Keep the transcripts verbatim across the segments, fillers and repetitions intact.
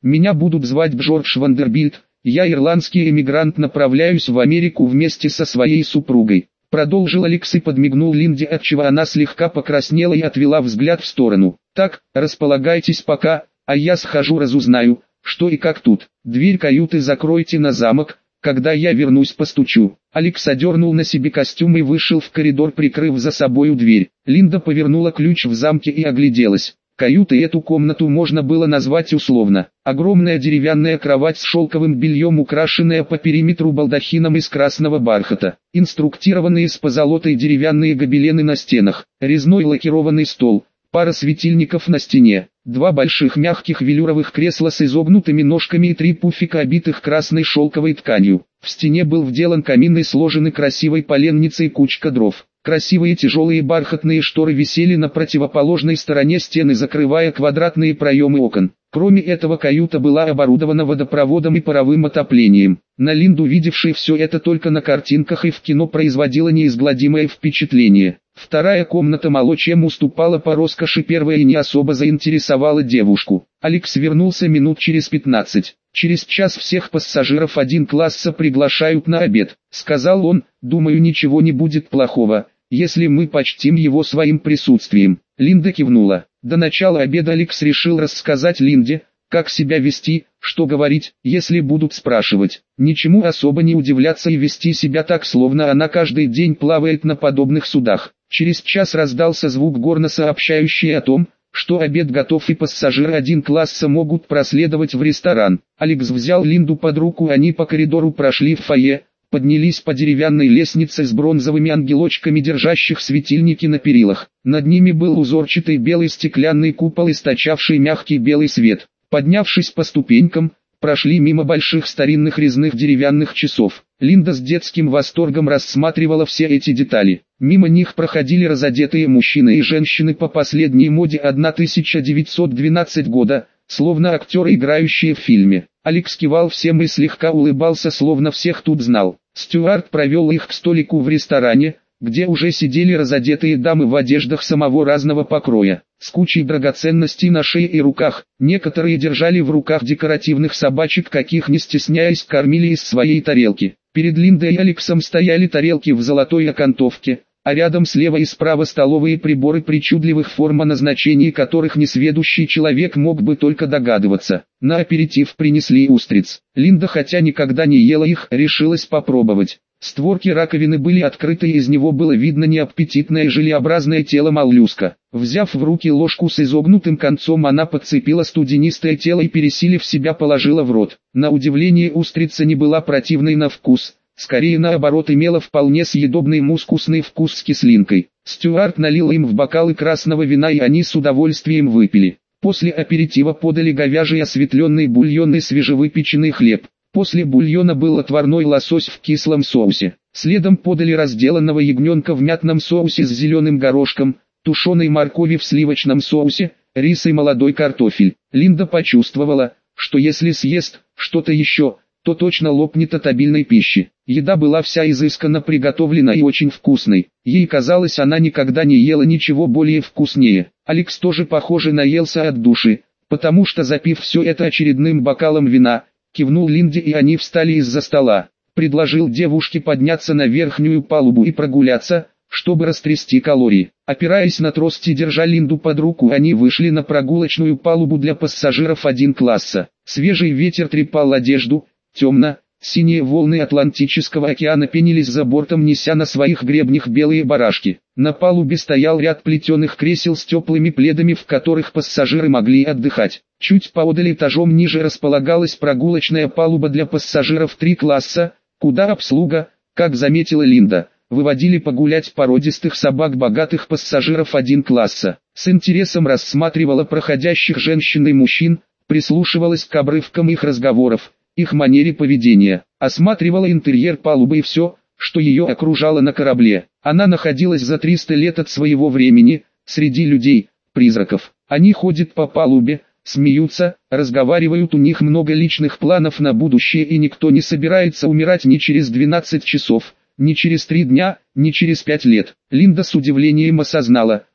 Меня будут звать Джордж Вандербильт, я ирландский эмигрант, направляюсь в Америку вместе со своей супругой. Продолжил Алекс и подмигнул Линде, отчего она слегка покраснела и отвела взгляд в сторону. Так, располагайтесь пока, а я схожу разузнаю, что и как тут. Дверь каюты закройте на замок, когда я вернусь постучу. Алекс одернул на себе костюм и вышел в коридор, прикрыв за собою дверь. Линда повернула ключ в замке и огляделась. Каютой эту комнату можно было назвать условно. Огромная деревянная кровать с шелковым бельем, украшенная по периметру балдахином из красного бархата. Инструктированные с позолотой деревянные гобелены на стенах. Резной лакированный стол. Пара светильников на стене. Два больших мягких велюровых кресла с изогнутыми ножками и три пуфика, обитых красной шелковой тканью. В стене был вделан камин и сложены красивой поленницей кучка дров. Красивые тяжелые бархатные шторы висели на противоположной стороне стены, закрывая квадратные проемы окон. Кроме этого, каюта была оборудована водопроводом и паровым отоплением. На Линду, видевшей все это только на картинках и в кино, производила неизгладимое впечатление. Вторая комната мало чем уступала по роскоши первой и не особо заинтересовала девушку. Алекс вернулся минут через пятнадцать. «Через час всех пассажиров один класса приглашают на обед», — сказал он. «Думаю, ничего не будет плохого, если мы почтим его своим присутствием». Линда кивнула. До начала обеда Алекс решил рассказать Линде, как себя вести, что говорить, если будут спрашивать. Ничему особо не удивляться и вести себя так, словно она каждый день плавает на подобных судах. Через час раздался звук горна, сообщающий о том, что обед готов и пассажиры один класса могут проследовать в ресторан. Алекс взял Линду под руку, они по коридору прошли в фойе, поднялись по деревянной лестнице с бронзовыми ангелочками, держащих светильники на перилах. Над ними был узорчатый белый стеклянный купол, источавший мягкий белый свет. Поднявшись по ступенькам, прошли мимо больших старинных резных деревянных часов. Линда с детским восторгом рассматривала все эти детали. Мимо них проходили разодетые мужчины и женщины по последней моде тысяча девятьсот двенадцатого года, словно актеры, играющие в фильме. Алекс кивал всем и слегка улыбался, словно всех тут знал. Стюарт провел их к столику в ресторане, где уже сидели разодетые дамы в одеждах самого разного покроя, с кучей драгоценностей на шее и руках. Некоторые держали в руках декоративных собачек, каких, не стесняясь, кормили из своей тарелки. Перед Линдой и Алексом стояли тарелки в золотой окантовке, а рядом слева и справа столовые приборы причудливых форм, о назначении которых несведущий человек мог бы только догадываться. На аперитив принесли устриц. Линда, хотя никогда не ела их, решилась попробовать. Створки раковины были открыты, и из него было видно неаппетитное желеобразное тело моллюска. Взяв в руки ложку с изогнутым концом, она подцепила студенистое тело и, пересилив себя, положила в рот. На удивление, устрица не была противной на вкус, скорее наоборот, имела вполне съедобный мускусный вкус с кислинкой. Стюарт налил им в бокалы красного вина, и они с удовольствием выпили. После аперитива подали говяжий осветленный бульон и свежевыпеченный хлеб. После бульона был отварной лосось в кислом соусе. Следом подали разделанного ягненка в мятном соусе с зеленым горошком, тушеной моркови в сливочном соусе, рис и молодой картофель. Линда почувствовала, что если съест что-то еще, то точно лопнет от обильной пищи. Еда была вся изысканно приготовлена и очень вкусной. Ей казалось, она никогда не ела ничего более вкуснее. Алекс тоже, похоже, наелся от души, потому что, запив все это очередным бокалом вина, кивнул Линде, и они встали из-за стола. Предложил девушке подняться на верхнюю палубу и прогуляться, чтобы растрясти калории. Опираясь на трости, держа Линду под руку, они вышли на прогулочную палубу для пассажиров один класса. Свежий ветер трепал одежду, темно, синие волны Атлантического океана пенились за бортом, неся на своих гребнях белые барашки. На палубе стоял ряд плетеных кресел с теплыми пледами, в которых пассажиры могли отдыхать. Чуть поодаль, этажом ниже, располагалась прогулочная палуба для пассажиров три класса, куда обслуга, как заметила Линда, выводили погулять породистых собак богатых пассажиров один класса. С интересом рассматривала проходящих женщин и мужчин, прислушивалась к обрывкам их разговоров, их манере поведения, осматривала интерьер палубы и все, что ее окружало на корабле. Она находилась за триста лет от своего времени, среди людей, призраков. Они ходят по палубе, смеются, разговаривают, у них много личных планов на будущее, и никто не собирается умирать ни через двенадцать часов, ни через три дня, ни через пять лет. Линда с удивлением осознала,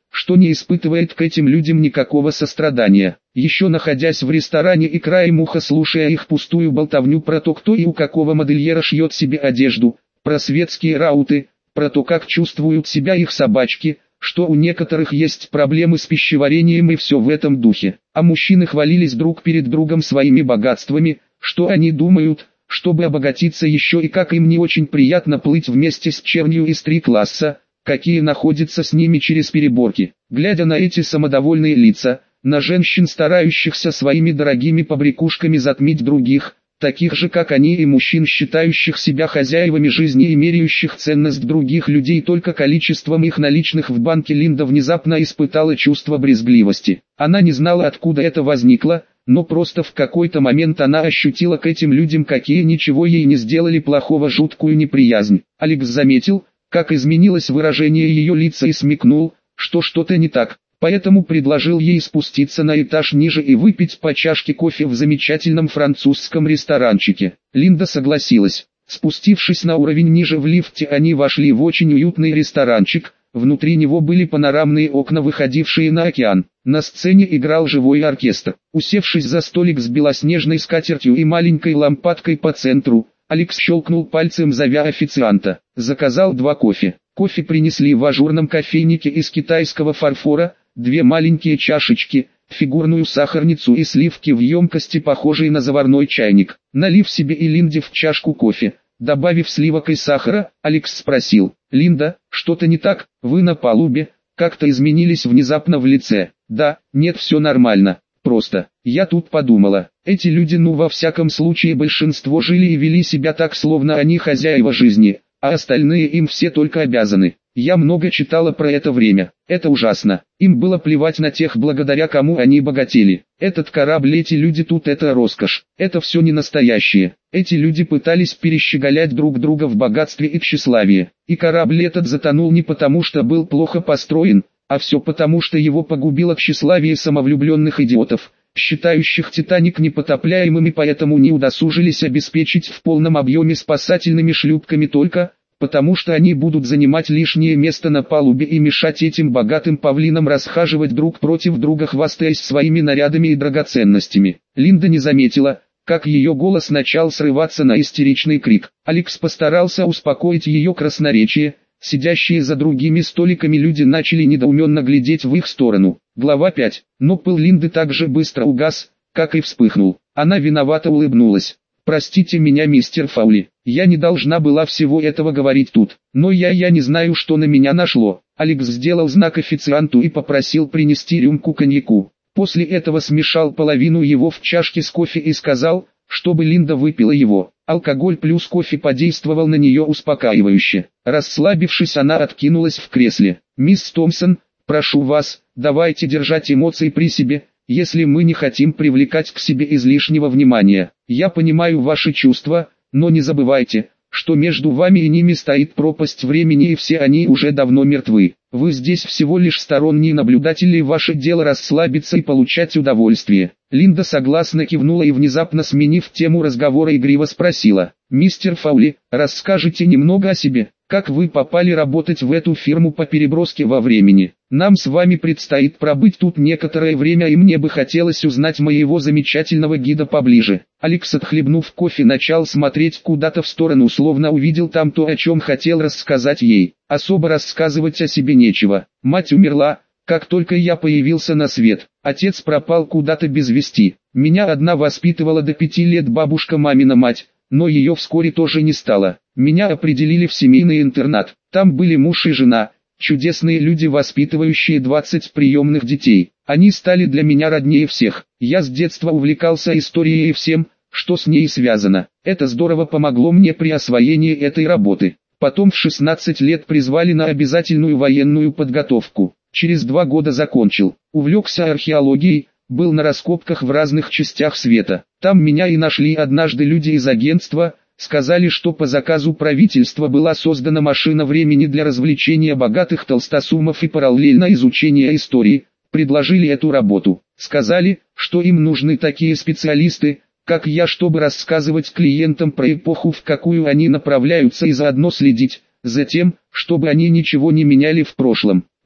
что не испытывает к этим людям никакого сострадания. Еще находясь в ресторане и краем уха слушая их пустую болтовню про то, кто и у какого модельера шьет себе одежду, про светские рауты, про то, как чувствуют себя их собачки, что у некоторых есть проблемы с пищеварением и все в этом духе. А мужчины хвалились друг перед другом своими богатствами, что они думают, чтобы обогатиться еще и как им не очень приятно плыть вместе с чернью из три класса, какие находятся с ними через переборки. Глядя на эти самодовольные лица, на женщин, старающихся своими дорогими побрякушками затмить других, таких же как они, и мужчин, считающих себя хозяевами жизни и меряющих ценность других людей только количеством их наличных в банке, Линда внезапно испытала чувство брезгливости. Она не знала, откуда это возникло, но просто в какой-то момент она ощутила к этим людям, какие ничего ей не сделали плохого, жуткую неприязнь. Алекс заметил, как изменилось выражение ее лица, и смекнул, что что-то не так. Поэтому предложил ей спуститься на этаж ниже и выпить по чашке кофе в замечательном французском ресторанчике. Линда согласилась. Спустившись на уровень ниже в лифте, они вошли в очень уютный ресторанчик. Внутри него были панорамные окна, выходившие на океан. На сцене играл живой оркестр. Усевшись за столик с белоснежной скатертью и маленькой лампадкой по центру, Алекс щелкнул пальцем, зовя официанта. Заказал два кофе. Кофе принесли в ажурном кофейнике из китайского фарфора, две маленькие чашечки, фигурную сахарницу и сливки в емкости, похожей на заварной чайник. Налив себе и Линде в чашку кофе, добавив сливок и сахара, Алекс спросил: «Линда, что-то не так? Вы на палубе, как-то изменились внезапно в лице». «Да, нет, все нормально. Просто, я тут подумала, эти люди, ну во всяком случае большинство, жили и вели себя так, словно они хозяева жизни, а остальные им все только обязаны. Я много читала про это время. Это ужасно. Им было плевать на тех, благодаря кому они богатели. Этот корабль, эти люди тут — это роскошь. Это все не настоящее. Эти люди пытались перещеголять друг друга в богатстве и тщеславии. И корабль этот затонул не потому, что был плохо построен, а все потому, что его погубило тщеславие самовлюбленных идиотов, считающих Титаник непотопляемым, и поэтому не удосужились обеспечить в полном объеме спасательными шлюпками только потому, что они будут занимать лишнее место на палубе и мешать этим богатым павлинам расхаживать друг против друга, хвастаясь своими нарядами и драгоценностями. Линда не заметила, как ее голос начал срываться на истеричный крик. Алекс постарался успокоить ее красноречие. Сидящие за другими столиками люди начали недоуменно глядеть в их сторону. Глава пять. Но пыл Линды так же быстро угас, как и вспыхнул. Она виновато улыбнулась. «Простите меня, мистер Фаули, я не должна была всего этого говорить тут, но я я не знаю, что на меня нашло». Алекс сделал знак официанту и попросил принести рюмку коньяку. После этого смешал половину его в чашке с кофе и сказал, чтобы Линда выпила его. Алкоголь плюс кофе подействовал на нее успокаивающе. Расслабившись, она откинулась в кресле. «Мисс Томпсон, прошу вас, давайте держать эмоции при себе, если мы не хотим привлекать к себе излишнего внимания. Я понимаю ваши чувства, но не забывайте, что между вами и ними стоит пропасть времени, и все они уже давно мертвы. Вы здесь всего лишь сторонние наблюдатели, и ваше дело расслабиться и получать удовольствие». Линда согласно кивнула и, внезапно сменив тему разговора, игриво спросила: «Мистер Фаули, расскажите немного о себе, как вы попали работать в эту фирму по переброске во времени? Нам с вами предстоит пробыть тут некоторое время, и мне бы хотелось узнать моего замечательного гида поближе». Алекс, отхлебнув кофе, начал смотреть куда-то в сторону, словно увидел там то, о чем хотел рассказать ей. Особо рассказывать о себе нечего. Мать умерла, как только я появился на свет. Отец пропал куда-то без вести. Меня одна воспитывала до пяти лет бабушка, мамина мать, но ее вскоре тоже не стало. Меня определили в семейный интернат. Там были муж и жена, чудесные люди, воспитывающие двадцать приемных детей. Они стали для меня роднее всех. Я с детства увлекался историей и всем, что с ней связано. Это здорово помогло мне при освоении этой работы. Потом в шестнадцать лет призвали на обязательную военную подготовку. Через два года закончил. Увлекся археологией, был на раскопках в разных частях света. Там меня и нашли однажды люди из агентства. Сказали, что по заказу правительства была создана машина времени для развлечения богатых толстосумов и параллельно изучения истории. Предложили эту работу. Сказали, что им нужны такие специалисты, как я, чтобы рассказывать клиентам про эпоху, в какую они направляются, и заодно следить за тем, чтобы они ничего не меняли в прошлом.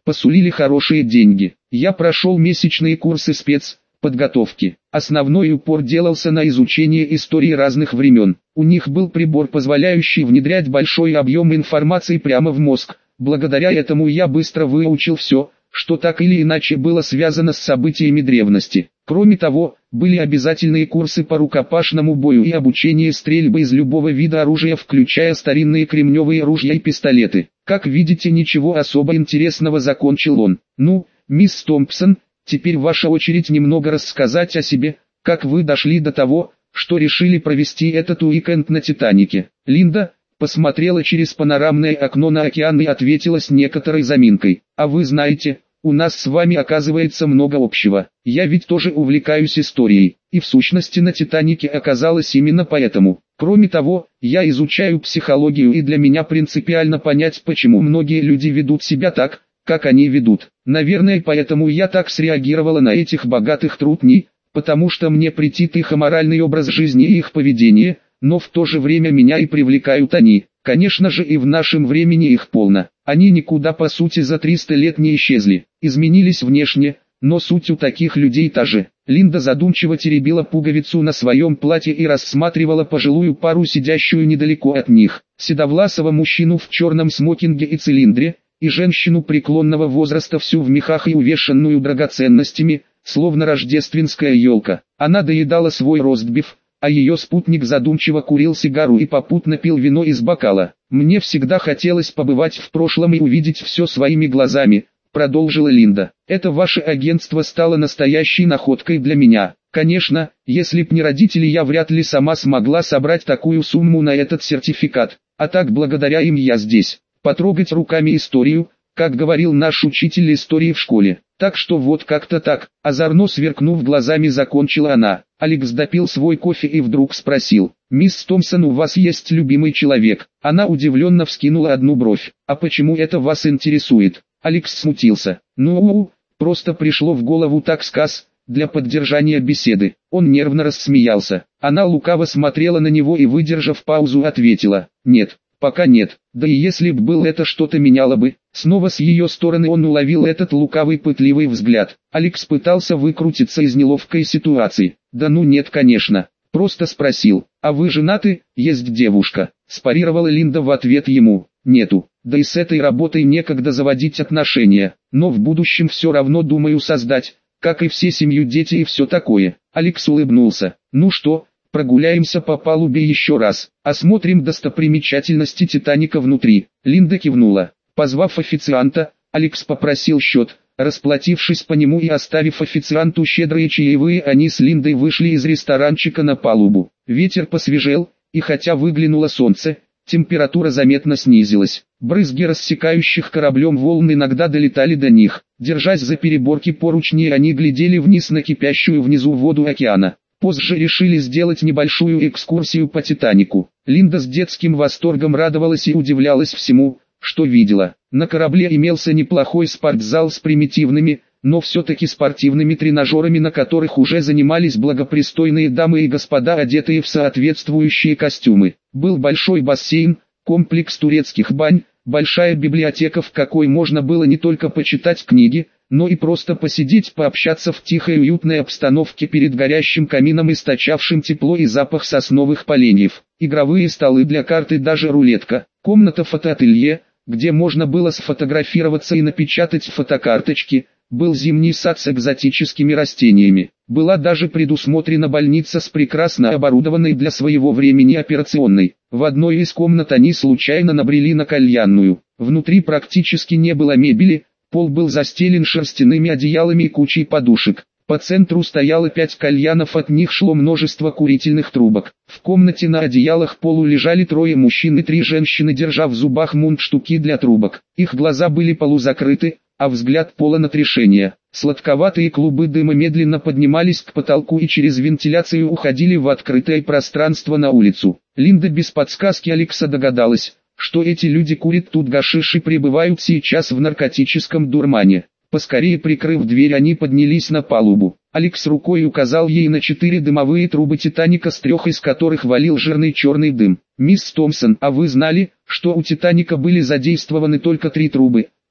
посулили хорошие деньги. Я прошел месячные курсы спецподготовки. Основной упор делался на изучение истории разных времен. У них был прибор, позволяющий внедрять большой объем информации прямо в мозг. Благодаря этому я быстро выучил все, что так или иначе было связано с событиями древности. Кроме того, были обязательные курсы по рукопашному бою и обучение стрельбы из любого вида оружия, включая старинные кремневые ружья и пистолеты. Как видите, ничего особо интересного, закончил он. Ну, мисс Томпсон, теперь ваша очередь немного рассказать о себе, как вы дошли до того, что решили провести этот уикенд на Титанике. Линда посмотрела через панорамное окно на океан и ответила с некоторой заминкой. А вы знаете, у нас с вами оказывается много общего. Я ведь тоже увлекаюсь историей, и в сущности на Титанике оказалось именно поэтому. Кроме того, я изучаю психологию, и для меня принципиально понять, почему многие люди ведут себя так, как они ведут. Наверное, поэтому я так среагировала на этих богатых трутней, потому что мне претит их аморальный образ жизни и их поведение, но в то же время меня и привлекают они. Конечно же, и в нашем времени их полно. Они никуда по сути за триста лет не исчезли, изменились внешне, но суть у таких людей та же. Линда задумчиво теребила пуговицу на своем платье и рассматривала пожилую пару, сидящую недалеко от них. Седовласого мужчину в черном смокинге и цилиндре, и женщину преклонного возраста, всю в мехах и увешанную драгоценностями, словно рождественская елка. Она доедала свой ростбиф, а ее спутник задумчиво курил сигару и попутно пил вино из бокала. «Мне всегда хотелось побывать в прошлом и увидеть все своими глазами», — продолжила Линда. «Это ваше агентство стало настоящей находкой для меня. Конечно, если б не родители, я вряд ли сама смогла собрать такую сумму на этот сертификат, а так благодаря им я здесь. Потрогать руками историю, как говорил наш учитель истории в школе. Так что вот как-то так», — озорно сверкнув глазами, закончила она. Алекс допил свой кофе и вдруг спросил: «Мисс Томпсон, у вас есть любимый человек?» Она удивленно вскинула одну бровь. «А почему это вас интересует?» Алекс смутился. «Ну, просто пришло в голову, так сказ, для поддержания беседы». Он нервно рассмеялся. Она лукаво смотрела на него и, выдержав паузу, ответила: «Нет, пока нет. Да и если б был, это что-то меняло бы». Снова с ее стороны он уловил этот лукавый пытливый взгляд. Алекс пытался выкрутиться из неловкой ситуации. «Да ну нет, конечно. Просто спросил. А вы женаты? Есть девушка?» Спарировала Линда в ответ ему. «Нету. Да и с этой работой некогда заводить отношения. Но в будущем все равно думаю создать, как и все, семью, дети и все такое». Алекс улыбнулся. «Ну что, прогуляемся по палубе еще раз, осмотрим достопримечательности Титаника внутри?» Линда кивнула. Позвав официанта, Алекс попросил счет. Расплатившись по нему и оставив официанту щедрые чаевые, они с Линдой вышли из ресторанчика на палубу. Ветер посвежел, и хотя выглянуло солнце, температура заметно снизилась. Брызги рассекающих кораблем волн иногда долетали до них. Держась за переборки поручней, они глядели вниз на кипящую внизу воду океана. Позже решили сделать небольшую экскурсию по Титанику. Линда с детским восторгом радовалась и удивлялась всему, что видела. На корабле имелся неплохой спортзал с примитивными, но все-таки спортивными тренажерами, на которых уже занимались благопристойные дамы и господа, одетые в соответствующие костюмы. Был большой бассейн, комплекс турецких бань, большая библиотека, в какой можно было не только почитать книги, но и просто посидеть, пообщаться в тихой уютной обстановке перед горящим камином, источавшим тепло и запах сосновых поленьев. Игровые столы для карт и даже рулетка. Комната фотоателье, где можно было сфотографироваться и напечатать фотокарточки. Был зимний сад с экзотическими растениями. Была даже предусмотрена больница с прекрасно оборудованной для своего времени операционной. В одной из комнат они случайно набрели на кальянную. Внутри практически не было мебели, пол был застелен шерстяными одеялами и кучей подушек. По центру стояло пять кальянов, от них шло множество курительных трубок. В комнате на одеялах полу лежали трое мужчин и три женщины, держа в зубах мундштуки для трубок. Их глаза были полузакрыты, а взгляд полон отрешения. Сладковатые клубы дыма медленно поднимались к потолку и через вентиляцию уходили в открытое пространство на улицу. Линда без подсказки Алекса догадалась, что эти люди курят тут гашиш и пребывают сейчас в наркотическом дурмане. Поскорее прикрыв дверь, они поднялись на палубу. Алекс рукой указал ей на четыре дымовые трубы Титаника, с трех из которых валил жирный черный дым. «Мисс Томпсон, а вы знали, что у Титаника были задействованы только три трубы,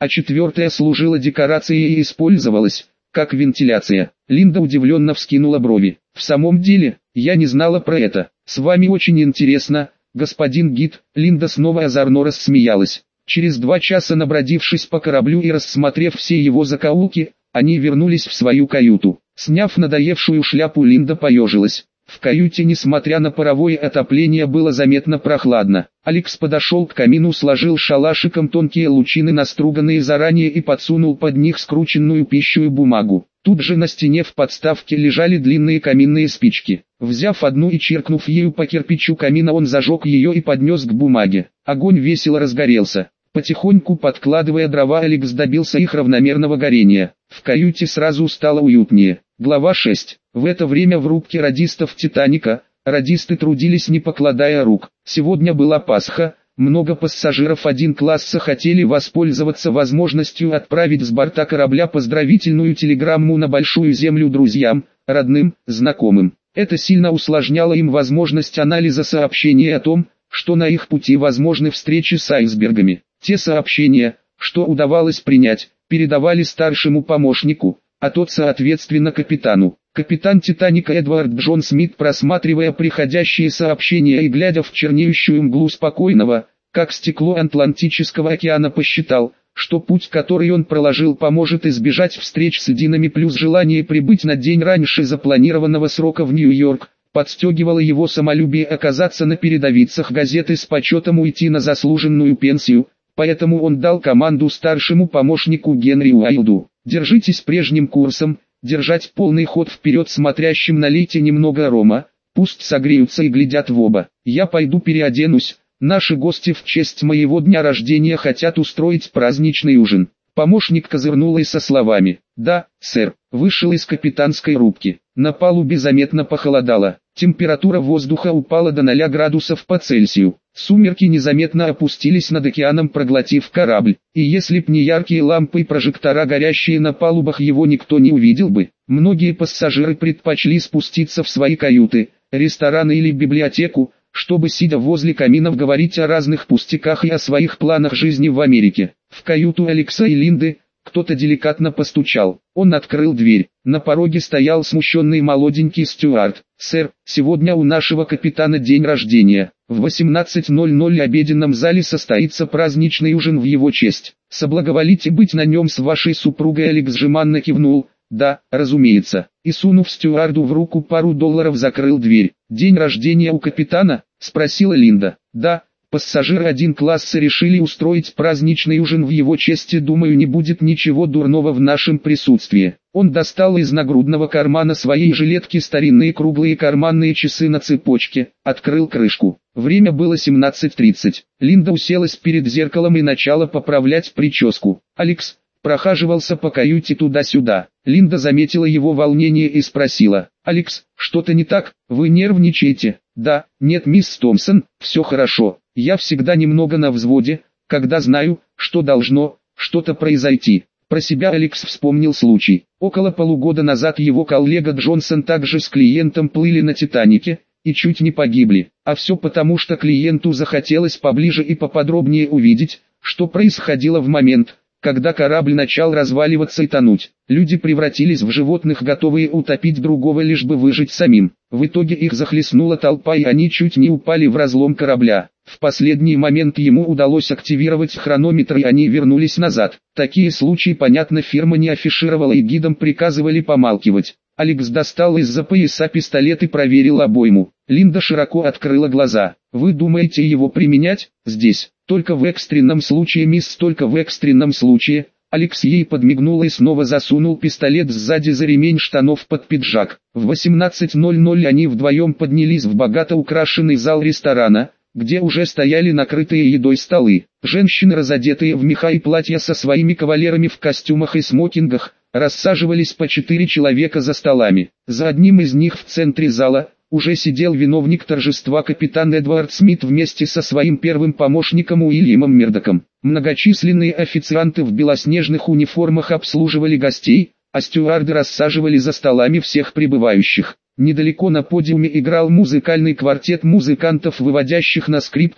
а четвертая служила декорацией и использовалась как вентиляция. Линда удивленно вскинула брови. В самом деле, я не знала про это. С вами очень интересно, господин гид. Линда снова озорно рассмеялась. Через два часа, набродившись по кораблю и рассмотрев все его закоулки, они вернулись в свою каюту. Сняв надоевшую шляпу, Линда поежилась. В каюте, несмотря на паровое отопление, было заметно прохладно. Алекс подошел к камину, сложил шалашиком тонкие лучины, наструганные заранее, и подсунул под них скрученную пищевую бумагу. Тут же на стене в подставке лежали длинные каминные спички. Взяв одну и чиркнув ею по кирпичу камина, он зажег ее и поднес к бумаге. Огонь весело разгорелся. Потихоньку подкладывая дрова, Алекс добился их равномерного горения. В каюте сразу стало уютнее. Глава шесть. В это время в рубке радистов «Титаника» радисты трудились, не покладая рук. Сегодня была Пасха, много пассажиров один класса хотели воспользоваться возможностью отправить с борта корабля поздравительную телеграмму на Большую Землю друзьям, родным, знакомым. Это сильно усложняло им возможность анализа сообщений о том, что на их пути возможны встречи с айсбергами. Те сообщения, что удавалось принять, передавали старшему помощнику, а тот соответственно капитану. Капитан «Титаника» Эдвард Джон Смит, просматривая приходящие сообщения и глядя в чернеющую мглу спокойного, как стекло Атлантического океана, посчитал, что путь, который он проложил, поможет избежать встреч с Динами, плюс желание прибыть на день раньше запланированного срока в Нью-Йорк подстегивало его самолюбие оказаться на передовицах газеты с почетом уйти на заслуженную пенсию, поэтому он дал команду старшему помощнику Генри Уайлду: «Держитесь прежним курсом, держать полный ход вперед, смотрящим налейте немного рома, пусть согреются и глядят в оба. Я пойду переоденусь, наши гости в честь моего дня рождения хотят устроить праздничный ужин». Помощник козырнул и со словами «Да, сэр», вышел из капитанской рубки. На палубе заметно похолодало, температура воздуха упала до ноля градусов по Цельсию. Сумерки незаметно опустились над океаном, проглотив корабль, и если б не яркие лампы и прожектора, горящие на палубах, его никто не увидел бы. Многие пассажиры предпочли спуститься в свои каюты, рестораны или библиотеку, чтобы, сидя возле каминов, говорить о разных пустяках и о своих планах жизни в Америке. В каюту Алекса и Линды кто-то деликатно постучал. Он открыл дверь. На пороге стоял смущенный молоденький стюард. «Сэр, сегодня у нашего капитана день рождения. В восемнадцать ноль ноль в обеденном зале состоится праздничный ужин в его честь. Соблаговолите быть на нем с вашей супругой». Алекс жеманно кивнул. «Да, разумеется», и, сунув стюарду в руку пару долларов, закрыл дверь. «День рождения у капитана?» — спросила Линда. «Да, пассажиры один класса решили устроить праздничный ужин в его честь, и думаю, не будет ничего дурного в нашем присутствии». Он достал из нагрудного кармана своей жилетки старинные круглые карманные часы на цепочке, открыл крышку. Время было семнадцать тридцать. Линда уселась перед зеркалом и начала поправлять прическу. Алекс прохаживался по каюте туда-сюда. Линда заметила его волнение и спросила: «Алекс, что-то не так? Вы нервничаете?» «Да, нет, мисс Томпсон, все хорошо. Я всегда немного на взводе, когда знаю, что должно что-то произойти». Про себя Алекс вспомнил случай. Около полугода назад его коллега Джонсон также с клиентом плыли на «Титанике» и чуть не погибли. А все потому, что клиенту захотелось поближе и поподробнее увидеть, что происходило в момент, когда корабль начал разваливаться и тонуть. Люди превратились в животных, готовые утопить другого, лишь бы выжить самим. В итоге их захлестнула толпа, и они чуть не упали в разлом корабля. В последний момент ему удалось активировать хронометр, и они вернулись назад. Такие случаи, понятно, фирма не афишировала, и гидам приказывали помалкивать. Алекс достал из-за пояса пистолет и проверил обойму. Линда широко открыла глаза. «Вы думаете его применять здесь?» «Только в экстренном случае, мисс, только в экстренном случае». Алекс ей подмигнул и снова засунул пистолет сзади за ремень штанов под пиджак. В восемнадцать ноль ноль они вдвоем поднялись в богато украшенный зал ресторана, где уже стояли накрытые едой столы. Женщины, разодетые в меха и платья, со своими кавалерами в костюмах и смокингах, рассаживались по четыре человека за столами. За одним из них в центре зала уже сидел виновник торжества, капитан Эдвард Смит, вместе со своим первым помощником Уильямом Мердоком. Многочисленные официанты в белоснежных униформах обслуживали гостей, а стюарды рассаживали за столами всех прибывающих. Недалеко на подиуме играл музыкальный квартет музыкантов, выводящих на скрипках,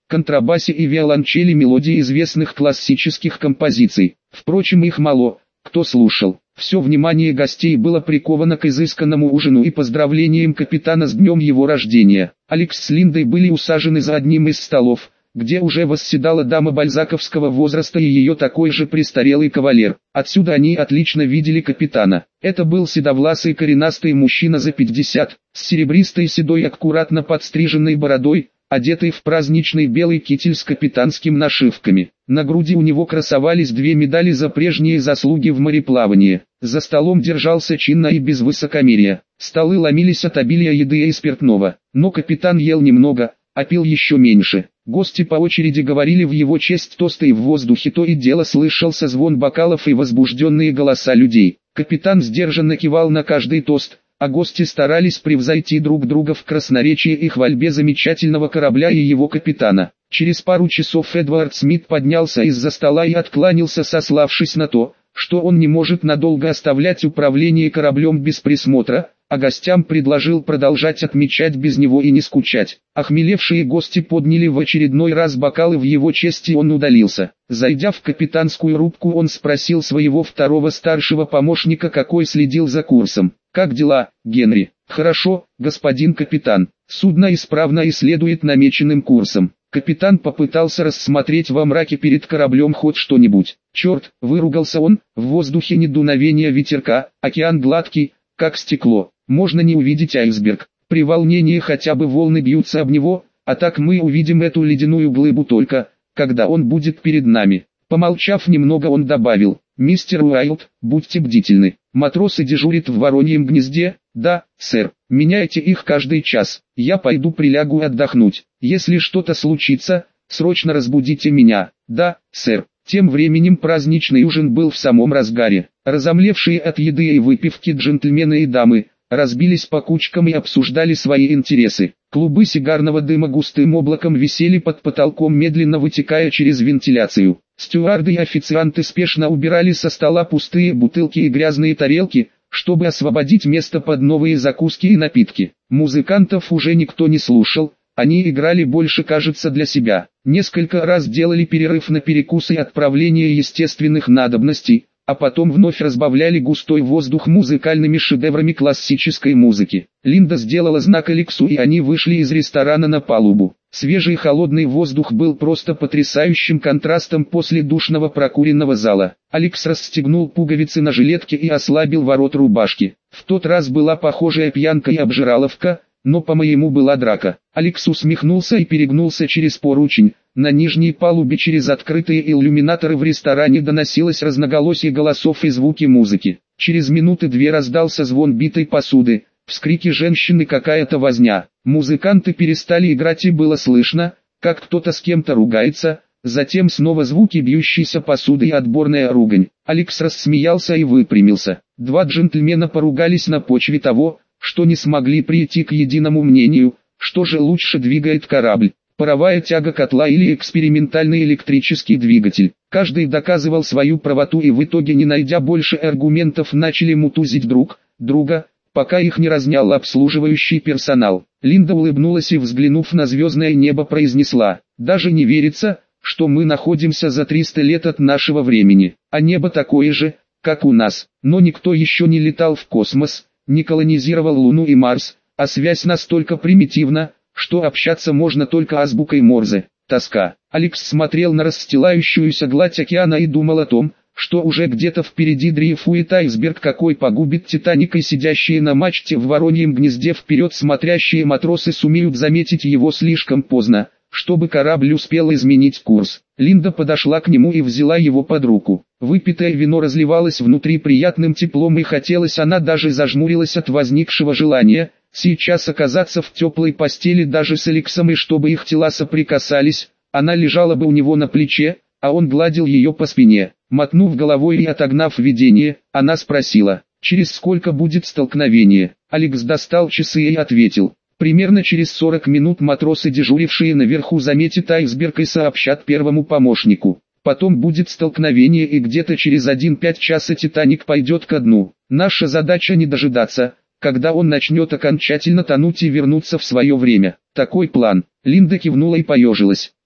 контрабасе и виолончели мелодии известных классических композиций. Впрочем, их мало кто слушал. Все внимание гостей было приковано к изысканному ужину и поздравлениям капитана с днем его рождения. Алекс с Линдой были усажены за одним из столов, где уже восседала дама бальзаковского возраста и ее такой же престарелый кавалер. Отсюда они отлично видели капитана. Это был седовласый коренастый мужчина за пятьдесят, с серебристой седой аккуратно подстриженной бородой, одетый в праздничный белый китель с капитанскими нашивками. На груди у него красовались две медали за прежние заслуги в мореплавании. За столом держался чинно и без высокомерия. Столы ломились от обилия еды и спиртного, но капитан ел немного, а пил еще меньше. Гости по очереди говорили в его честь тосты, и в воздухе то и дело слышался звон бокалов и возбужденные голоса людей. Капитан сдержанно кивал на каждый тост, а гости старались превзойти друг друга в красноречии и хвальбе замечательного корабля и его капитана. Через пару часов Эдвард Смит поднялся из-за стола и откланялся, сославшись на то, что он не может надолго оставлять управление кораблем без присмотра, а гостям предложил продолжать отмечать без него и не скучать. Охмелевшие гости подняли в очередной раз бокалы в его честь, и он удалился. Зайдя в капитанскую рубку, он спросил своего второго старшего помощника, какой следил за курсом. «Как дела, Генри?» «Хорошо, господин капитан. Судно исправно исследует намеченным курсом». Капитан попытался рассмотреть во мраке перед кораблем хоть что-нибудь. «Черт!» — выругался он, в воздухе ни дуновения ветерка, океан гладкий, как стекло. Можно не увидеть айсберг. При волнении хотя бы волны бьются об него, а так мы увидим эту ледяную глыбу только, когда он будет перед нами». Помолчав немного, он добавил: «Мистер Уайлд, будьте бдительны. Матросы дежурят в Вороньем гнезде?» «Да, сэр. Меняйте их каждый час. Я пойду прилягу отдохнуть. Если что-то случится, срочно разбудите меня». «Да, сэр». Тем временем праздничный ужин был в самом разгаре. Разомлевшие от еды и выпивки джентльмены и дамы разбились по кучкам и обсуждали свои интересы. Клубы сигарного дыма густым облаком висели под потолком, медленно вытекая через вентиляцию. Стюарды и официанты спешно убирали со стола пустые бутылки и грязные тарелки, чтобы освободить место под новые закуски и напитки. Музыкантов уже никто не слушал, они играли больше, кажется, для себя. Несколько раз делали перерыв на перекус и отправление естественных надобностей, а потом вновь разбавляли густой воздух музыкальными шедеврами классической музыки. Линда сделала знак Алексу, и они вышли из ресторана на палубу. Свежий холодный воздух был просто потрясающим контрастом после душного прокуренного зала. Алекс расстегнул пуговицы на жилетке и ослабил ворот рубашки. В тот раз была похожая пьянка и обжираловка, но по-моему была драка. Алекс усмехнулся и перегнулся через поручень. На нижней палубе через открытые иллюминаторы в ресторане доносилось разноголосие голосов и звуки музыки. Через минуты две раздался звон битой посуды, вскрики женщины, какая-то возня. Музыканты перестали играть, и было слышно, как кто-то с кем-то ругается, затем снова звуки бьющейся посуды и отборная ругань. Алекс рассмеялся и выпрямился. Два джентльмена поругались на почве того, что не смогли прийти к единому мнению, что же лучше двигает корабль: паровая тяга котла или экспериментальный электрический двигатель. Каждый доказывал свою правоту, и в итоге, не найдя больше аргументов, начали мутузить друг друга, пока их не разнял обслуживающий персонал. Линда улыбнулась и, взглянув на звездное небо, произнесла: «Даже не верится, что мы находимся за триста лет от нашего времени, а небо такое же, как у нас. Но никто еще не летал в космос, не колонизировал Луну и Марс, а связь настолько примитивна, что общаться можно только азбукой Морзе». Тоска. Алекс смотрел на расстилающуюся гладь океана и думал о том, что уже где-то впереди дрейфует айсберг, какой погубит Титаник, и сидящие на мачте в Вороньем гнезде вперед смотрящие матросы сумеют заметить его слишком поздно, чтобы корабль успел изменить курс. Линда подошла к нему и взяла его под руку. Выпитое вино разливалось внутри приятным теплом, и хотелось, она даже зажмурилась от возникшего желания сейчас оказаться в теплой постели даже с Алексом, и чтобы их тела соприкасались. Она лежала бы у него на плече, а он гладил ее по спине. Мотнув головой и отогнав видение, она спросила: «Через сколько будет столкновение?» Алекс достал часы и ответил: «Примерно через сорок минут матросы, дежурившие наверху, заметят айсберг и сообщат первому помощнику. Потом будет столкновение, и где-то через один-пять часа Титаник пойдет ко дну. Наша задача не дожидаться, когда он начнет окончательно тонуть, и вернуться в свое время». «Такой план». Линда кивнула и поежилась.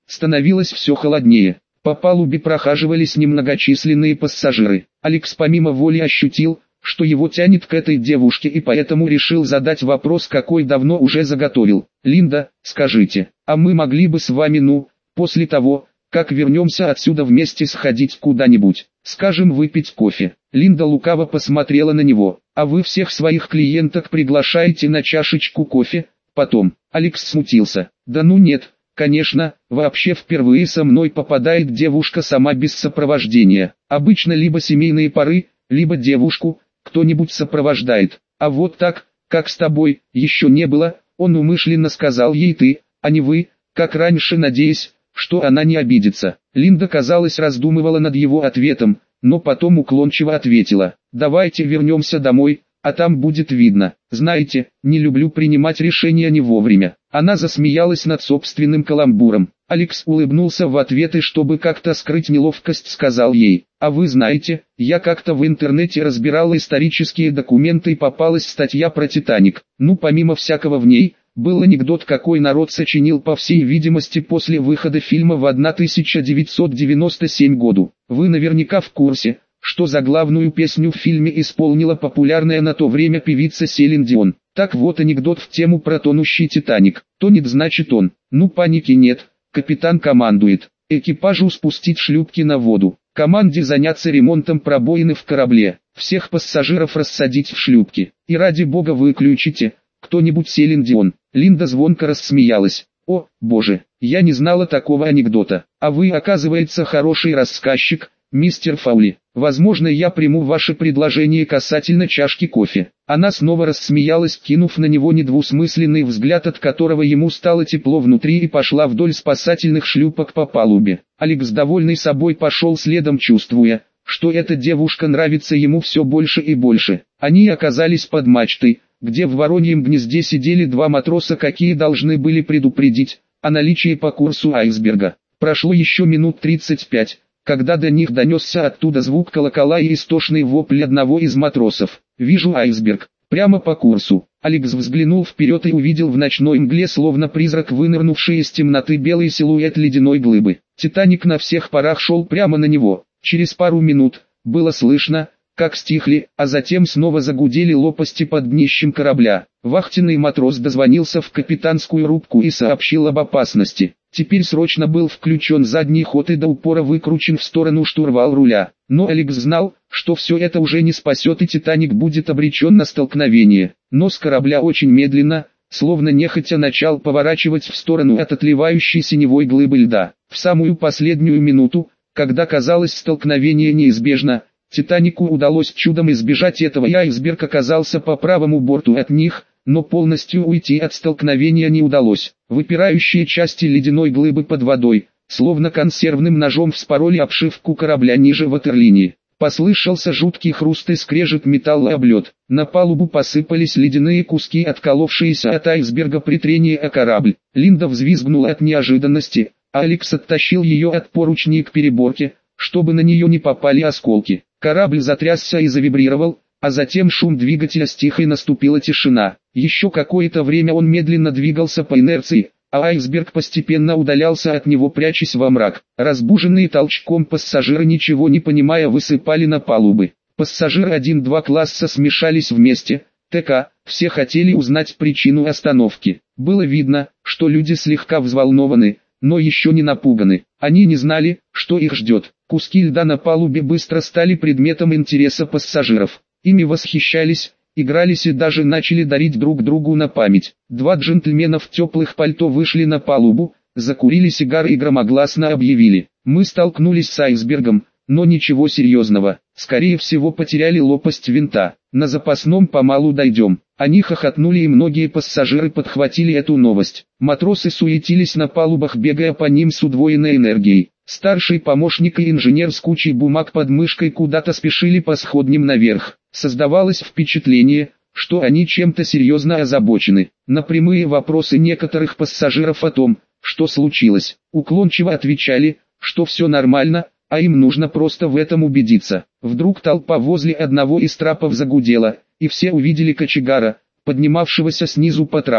становилось все холоднее. По палубе прохаживались немногочисленные пассажиры. Алекс помимо воли ощутил, что его тянет к этой девушке, и поэтому решил задать вопрос, какой давно уже заготовил. «Линда, скажите, а мы могли бы с вами, ну, после того, как вернемся отсюда, вместе сходить куда-нибудь, скажем, выпить кофе?» Линда лукаво посмотрела на него. «А вы всех своих клиенток приглашаете на чашечку кофе, потом?» Алекс смутился. «Да ну нет, конечно, вообще впервые со мной попадает девушка сама без сопровождения. Обычно либо семейные пары, либо девушку кто-нибудь сопровождает. А вот так, как с тобой, еще не было». Он умышленно сказал ей «ты», а не «вы», как раньше, надеясь, что она не обидится. Линда, казалось, раздумывала над его ответом, но потом уклончиво ответила: «Давайте вернемся домой, а там будет видно. Знаете, не люблю принимать решения не вовремя». Она засмеялась над собственным каламбуром. Алекс улыбнулся в ответ и, чтобы как-то скрыть неловкость, сказал ей: «А вы знаете, я как-то в интернете разбирал исторические документы и попалась статья про Титаник. Ну, помимо всякого в ней, был анекдот, какой народ сочинил, по всей видимости, после выхода фильма в тысяча девятьсот девяносто седьмом году. Вы наверняка в курсе, что заглавную песню в фильме исполнила популярная на то время певица Селин Дион. Так вот, анекдот в тему про тонущий Титаник. Тонет, значит он. Ну, паники нет. Капитан командует экипажу спустить шлюпки на воду, команде заняться ремонтом пробоины в корабле, всех пассажиров рассадить в шлюпки. И ради бога выключите кто-нибудь Селин Дион». Линда звонко рассмеялась. «О, боже, я не знала такого анекдота. А вы, оказывается, хороший рассказчик, мистер Фаули. Возможно, я приму ваше предложение касательно чашки кофе». Она снова рассмеялась, кинув на него недвусмысленный взгляд, от которого ему стало тепло внутри, и пошла вдоль спасательных шлюпок по палубе. Алекс, довольный собой, пошел следом, чувствуя, что эта девушка нравится ему все больше и больше. Они оказались под мачтой, где в вороньем гнезде сидели два матроса, какие должны были предупредить о наличии по курсу айсберга. Прошло еще минут тридцать пять, когда до них донесся оттуда звук колокола и истошный вопль одного из матросов. «Вижу айсберг, прямо по курсу». Алекс взглянул вперед и увидел в ночной мгле, словно призрак, вынырнувший из темноты, белый силуэт ледяной глыбы. Титаник на всех парах шел прямо на него. Через пару минут было слышно, как стихли, а затем снова загудели лопасти под днищем корабля. Вахтенный матрос дозвонился в капитанскую рубку и сообщил об опасности. Теперь срочно был включен задний ход и до упора выкручен в сторону штурвал руля. Но Алекс знал, что все это уже не спасет, и Титаник будет обречен на столкновение. Нос корабля очень медленно, словно нехотя, начал поворачивать в сторону от отливающей синевой глыбы льда. В самую последнюю минуту, когда казалось столкновение неизбежно, Титанику удалось чудом избежать этого, и айсберг оказался по правому борту от них, но полностью уйти от столкновения не удалось. Выпирающие части ледяной глыбы под водой, словно консервным ножом, вспороли обшивку корабля ниже ватерлинии. Послышался жуткий хруст и скрежет металла об лед. На палубу посыпались ледяные куски, отколовшиеся от айсберга при трении о корабль. Линда взвизгнула от неожиданности, а Алекс оттащил ее от поручней к переборке, чтобы на нее не попали осколки. Корабль затрясся и завибрировал, а затем шум двигателя стих и наступила тишина. Еще какое-то время он медленно двигался по инерции, а айсберг постепенно удалялся от него, прячась во мрак. Разбуженные толчком пассажиры, ничего не понимая, высыпали на палубы. Пассажиры один-два класса смешались вместе. ТК, все хотели узнать причину остановки. Было видно, что люди слегка взволнованы, но еще не напуганы. Они не знали, что их ждет. Куски льда на палубе быстро стали предметом интереса пассажиров. Ими восхищались, игрались и даже начали дарить друг другу на память. Два джентльмена в теплых пальто вышли на палубу, закурили сигары и громогласно объявили: «Мы столкнулись с айсбергом, но ничего серьезного. Скорее всего, потеряли лопасть винта. На запасном помалу дойдем». Они хохотнули, и многие пассажиры подхватили эту новость. Матросы суетились на палубах, бегая по ним с удвоенной энергией. Старший помощник и инженер с кучей бумаг под мышкой куда-то спешили по сходням наверх. Создавалось впечатление, что они чем-то серьезно озабочены. На прямые вопросы некоторых пассажиров о том, что случилось, уклончиво отвечали, что все нормально, а им нужно просто в этом убедиться. Вдруг толпа возле одного из трапов загудела, и все увидели кочегара, поднимавшегося снизу по трапу,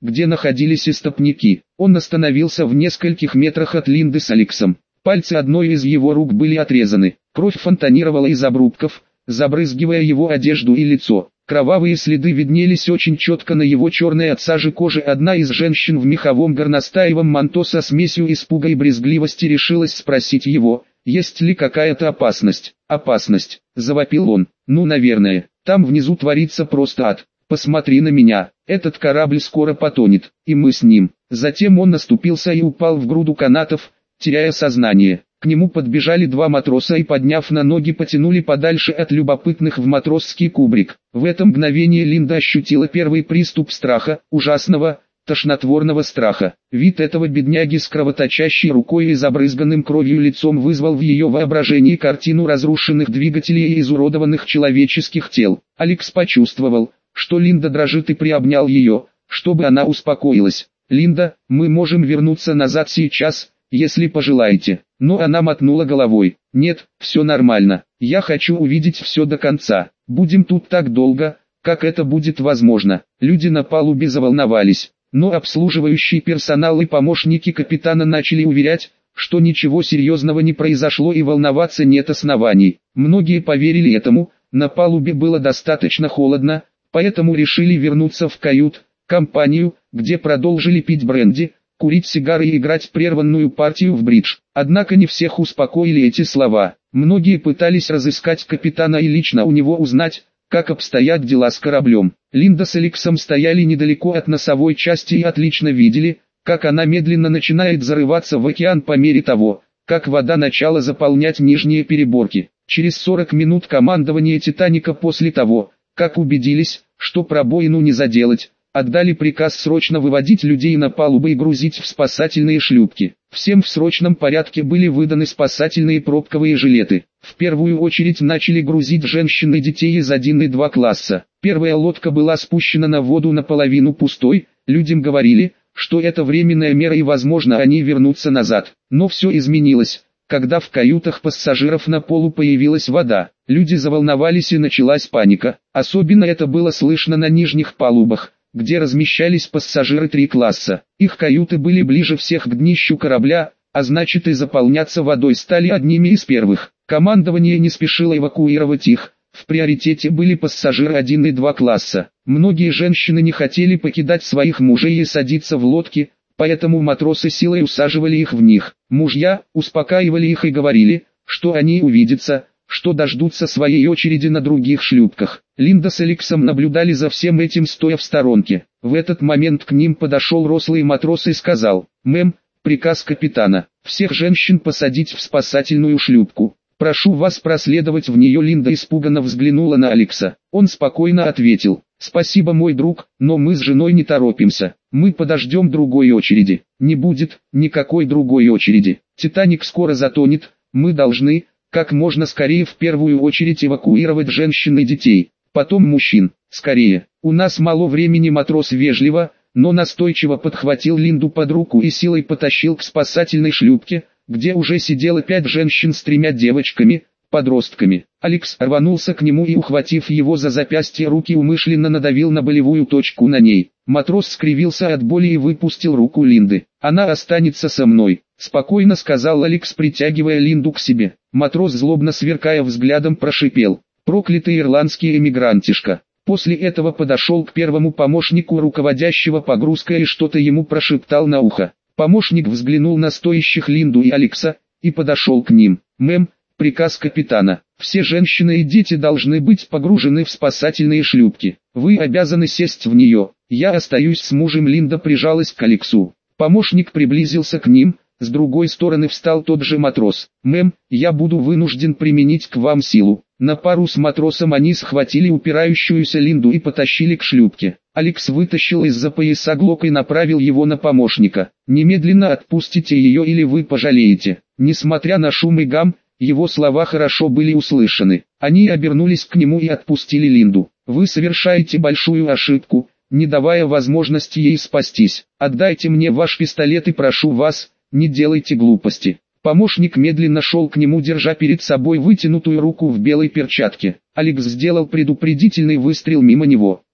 где находились истопники. Он остановился в нескольких метрах от Линды с Алексом. Пальцы одной из его рук были отрезаны. Кровь фонтанировала из обрубков, забрызгивая его одежду и лицо. Кровавые следы виднелись очень четко на его черной от сажи коже. Одна из женщин в меховом горностаевом манто со смесью испуга и брезгливости решилась спросить его, есть ли какая-то опасность. «Опасность», — завопил он. «Ну, наверное, там внизу творится просто ад. Посмотри на меня, этот корабль скоро потонет, и мы с ним». Затем он наступился и упал в груду канатов, теряя сознание. К нему подбежали два матроса и, подняв на ноги, потянули подальше от любопытных в матросский кубрик. В это мгновение Линда ощутила первый приступ страха, ужасного, тошнотворного страха. Вид этого бедняги с кровоточащей рукой и забрызганным кровью лицом вызвал в ее воображении картину разрушенных двигателей и изуродованных человеческих тел. Алекс почувствовал, что Линда дрожит, и приобнял ее, чтобы она успокоилась. «Линда, мы можем вернуться назад сейчас, если пожелаете». Но она мотнула головой. «Нет, все нормально. Я хочу увидеть все до конца. Будем тут так долго, как это будет возможно». Люди на палубе заволновались, но обслуживающий персонал и помощники капитана начали уверять, что ничего серьезного не произошло и волноваться нет оснований. Многие поверили этому, на палубе было достаточно холодно, поэтому решили вернуться в кают-компанию, где продолжили пить бренди, курить сигары и играть прерванную партию в бридж. Однако не всех успокоили эти слова. Многие пытались разыскать капитана и лично у него узнать, как обстоят дела с кораблем. Линда с Алексом стояли недалеко от носовой части и отлично видели, как она медленно начинает зарываться в океан по мере того, как вода начала заполнять нижние переборки. Через сорок минут командование «Титаника» после того, как убедились, что пробоину не заделать, отдали приказ срочно выводить людей на палубу и грузить в спасательные шлюпки. Всем в срочном порядке были выданы спасательные пробковые жилеты. В первую очередь начали грузить женщин и детей из один и два класса. Первая лодка была спущена на воду наполовину пустой, людям говорили, что это временная мера и возможно они вернутся назад. Но все изменилось, когда в каютах пассажиров на полу появилась вода. Люди заволновались и началась паника. Особенно это было слышно на нижних палубах, где размещались пассажиры три класса. Их каюты были ближе всех к днищу корабля, а значит и заполняться водой стали одними из первых. Командование не спешило эвакуировать их, в приоритете были пассажиры один и два класса. Многие женщины не хотели покидать своих мужей и садиться в лодки, поэтому матросы силой усаживали их в них. Мужья успокаивали их и говорили, что они увидятся, что дождутся своей очереди на других шлюпках. Линда с Алексом наблюдали за всем этим, стоя в сторонке. В этот момент к ним подошел рослый матрос и сказал: «Мэм, приказ капитана, всех женщин посадить в спасательную шлюпку. Прошу вас проследовать в нее». Линда испуганно взглянула на Алекса. Он спокойно ответил: «Спасибо, мой друг, но мы с женой не торопимся. Мы подождем другой очереди». «Не будет никакой другой очереди. Титаник скоро затонет, мы должны как можно скорее в первую очередь эвакуировать женщин и детей, потом мужчин. Скорее, у нас мало времени». Матрос вежливо, но настойчиво подхватил Линду под руку и силой потащил к спасательной шлюпке, где уже сидело пять женщин с тремя девочками, подростками. Алекс рванулся к нему и, ухватив его за запястье руки, умышленно надавил на болевую точку на ней. Матрос скривился от боли и выпустил руку Линды. «Она останется со мной», — спокойно сказал Алекс, притягивая Линду к себе. Матрос, злобно сверкая взглядом, прошипел: «Проклятый ирландский эмигрантишка». После этого подошел к первому помощнику руководящего погрузкой и что-то ему прошептал на ухо. Помощник взглянул на стоящих Линду и Алекса и подошел к ним. «Мэм, приказ капитана. Все женщины и дети должны быть погружены в спасательные шлюпки. Вы обязаны сесть в нее. Я остаюсь с мужем». Линда прижалась к Алексу. Помощник приблизился к ним. С другой стороны встал тот же матрос. «Мэм, я буду вынужден применить к вам силу». На пару с матросом они схватили упирающуюся Линду и потащили к шлюпке. Алекс вытащил из-за пояса глок и направил его на помощника. «Немедленно отпустите ее, или вы пожалеете». Несмотря на шум и гам, его слова хорошо были услышаны. Они обернулись к нему и отпустили Линду. «Вы совершаете большую ошибку, не давая возможности ей спастись. Отдайте мне ваш пистолет и прошу вас, не делайте глупости». Помощник медленно шел к нему, держа перед собой вытянутую руку в белой перчатке. Алекс сделал предупредительный выстрел мимо него.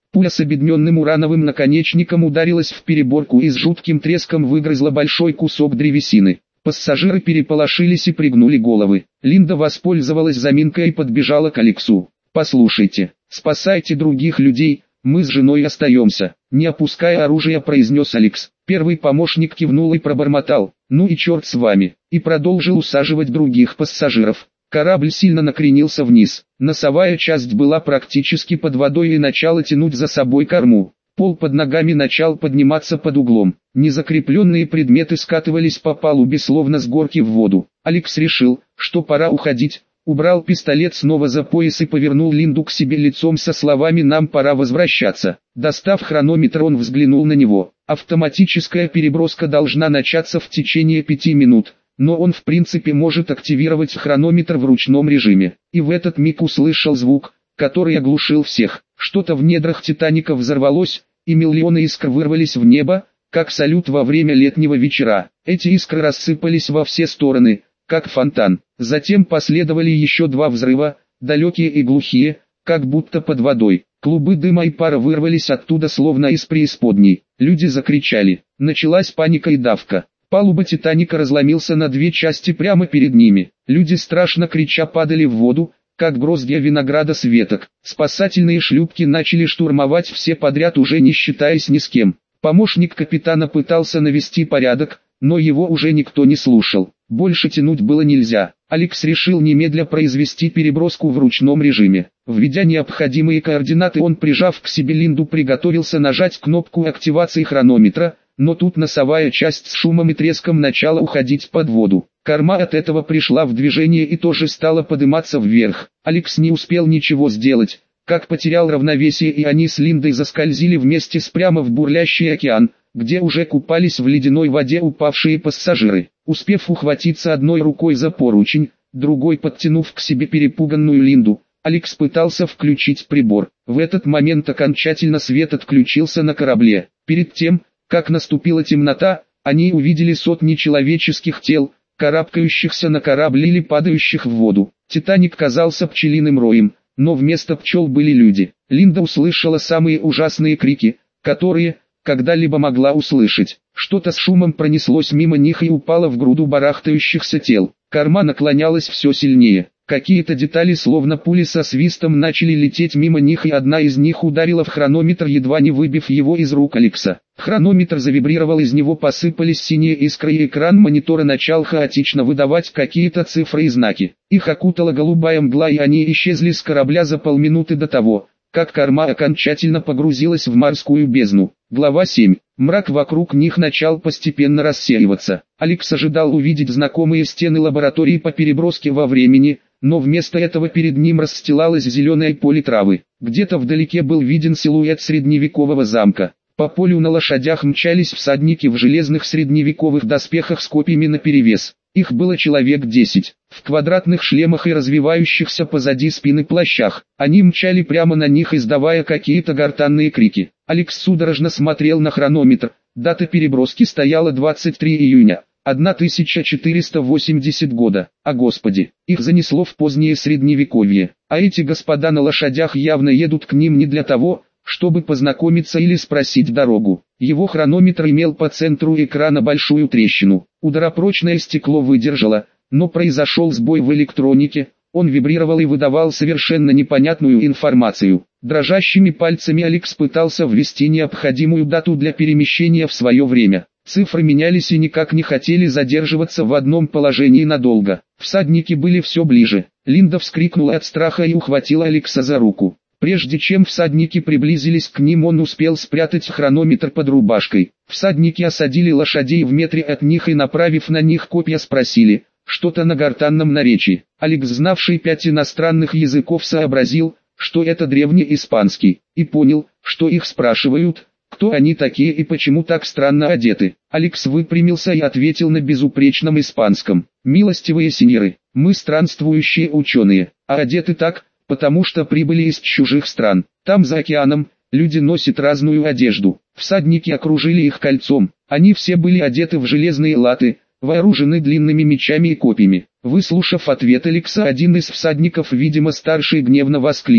Пуля с обедненным урановым наконечником ударилась в переборку и с жутким треском выгрызла большой кусок древесины. Пассажиры переполошились и пригнули головы. Линда воспользовалась заминкой и подбежала к Алексу. «Послушайте, спасайте других людей, мы с женой остаемся», — не опуская оружия, произнес Алекс. Первый помощник кивнул и пробормотал: «Ну и черт с вами», и продолжил усаживать других пассажиров. Корабль сильно накренился вниз. Носовая часть была практически под водой и начала тянуть за собой корму. Пол под ногами начал подниматься под углом. Незакрепленные предметы скатывались по палубе словно с горки в воду. Алекс решил, что пора уходить, убрал пистолет снова за пояс и повернул Линду к себе лицом со словами: «Нам пора возвращаться». Достав хронометр, он взглянул на него. Автоматическая переброска должна начаться в течение пяти минут. Но он в принципе может активировать хронометр в ручном режиме. И в этот миг услышал звук, который оглушил всех. Что-то в недрах Титаника взорвалось, и миллионы искр вырвались в небо, как салют во время летнего вечера. Эти искры рассыпались во все стороны, как фонтан. Затем последовали еще два взрыва, далекие и глухие, как будто под водой. Клубы дыма и пара вырвались оттуда словно из преисподней. Люди закричали. Началась паника и давка. Палуба Титаника разломился на две части прямо перед ними. Люди страшно крича падали в воду, как гроздья винограда с веток. Спасательные шлюпки начали штурмовать все подряд, уже не считаясь ни с кем. Помощник капитана пытался навести порядок, но его уже никто не слушал. Больше тянуть было нельзя. Алекс решил немедля произвести переброску в ручном режиме. Введя необходимые координаты, он, прижав к себе Линду, приготовился нажать кнопку активации хронометра, но тут носовая часть с шумом и треском начала уходить под воду. Корма от этого пришла в движение и тоже стала подниматься вверх. Алекс не успел ничего сделать, как потерял равновесие, и они с Линдой заскользили вместе с прямо в бурлящий океан, где уже купались в ледяной воде упавшие пассажиры. Успев ухватиться одной рукой за поручень, другой подтянув к себе перепуганную Линду, Алекс пытался включить прибор. В этот момент окончательно свет отключился на корабле. Перед тем, как наступила темнота, они увидели сотни человеческих тел, карабкающихся на корабль или падающих в воду. Титаник казался пчелиным роем, но вместо пчел были люди. Линда услышала самые ужасные крики, которые когда-либо могла услышать. Что-то с шумом пронеслось мимо них и упало в груду барахтающихся тел. Корма наклонялась все сильнее. Какие-то детали словно пули со свистом начали лететь мимо них, и одна из них ударила в хронометр, едва не выбив его из рук Алекса. Хронометр завибрировал, из него посыпались синие искры, и экран монитора начал хаотично выдавать какие-то цифры и знаки. Их окутала голубая мгла, и они исчезли с корабля за полминуты до того, как корма окончательно погрузилась в морскую бездну. Глава семь. Мрак вокруг них начал постепенно рассеиваться. Алекс ожидал увидеть знакомые стены лаборатории по переброске во времени, но вместо этого перед ним расстилалось зеленое поле травы. Где-то вдалеке был виден силуэт средневекового замка. По полю на лошадях мчались всадники в железных средневековых доспехах с копьями наперевес. Их было человек десять, в квадратных шлемах и развивающихся позади спины плащах. Они мчали прямо на них, издавая какие-то гортанные крики. Алекс судорожно смотрел на хронометр. Дата переброски стояла двадцать третьего июня. тысяча четыреста восемьдесятого года. А господи, их занесло в позднее средневековье. А эти господа на лошадях явно едут к ним не для того, чтобы познакомиться или спросить дорогу. Его хронометр имел по центру экрана большую трещину. Ударопрочное стекло выдержало, но произошел сбой в электронике. Он вибрировал и выдавал совершенно непонятную информацию. Дрожащими пальцами Алекс пытался ввести необходимую дату для перемещения в свое время. Цифры менялись и никак не хотели задерживаться в одном положении надолго. Всадники были все ближе. Линда вскрикнула от страха и ухватила Алекса за руку. Прежде чем всадники приблизились к ним, он успел спрятать хронометр под рубашкой. Всадники осадили лошадей в метре от них и, направив на них копья, спросили что-то на гортанном наречии. Алекс, знавший пять иностранных языков, сообразил, что это древнеиспанский, и понял, что их спрашивают, кто они такие и почему так странно одеты. Алекс выпрямился и ответил на безупречном испанском: «Милостивые сеньоры, мы странствующие ученые, а одеты так, потому что прибыли из чужих стран. Там за океаном люди носят разную одежду». Всадники окружили их кольцом. Они все были одеты в железные латы, вооружены длинными мечами и копьями. Выслушав ответ Алекса, один из всадников, видимо старший, гневно воскликнул: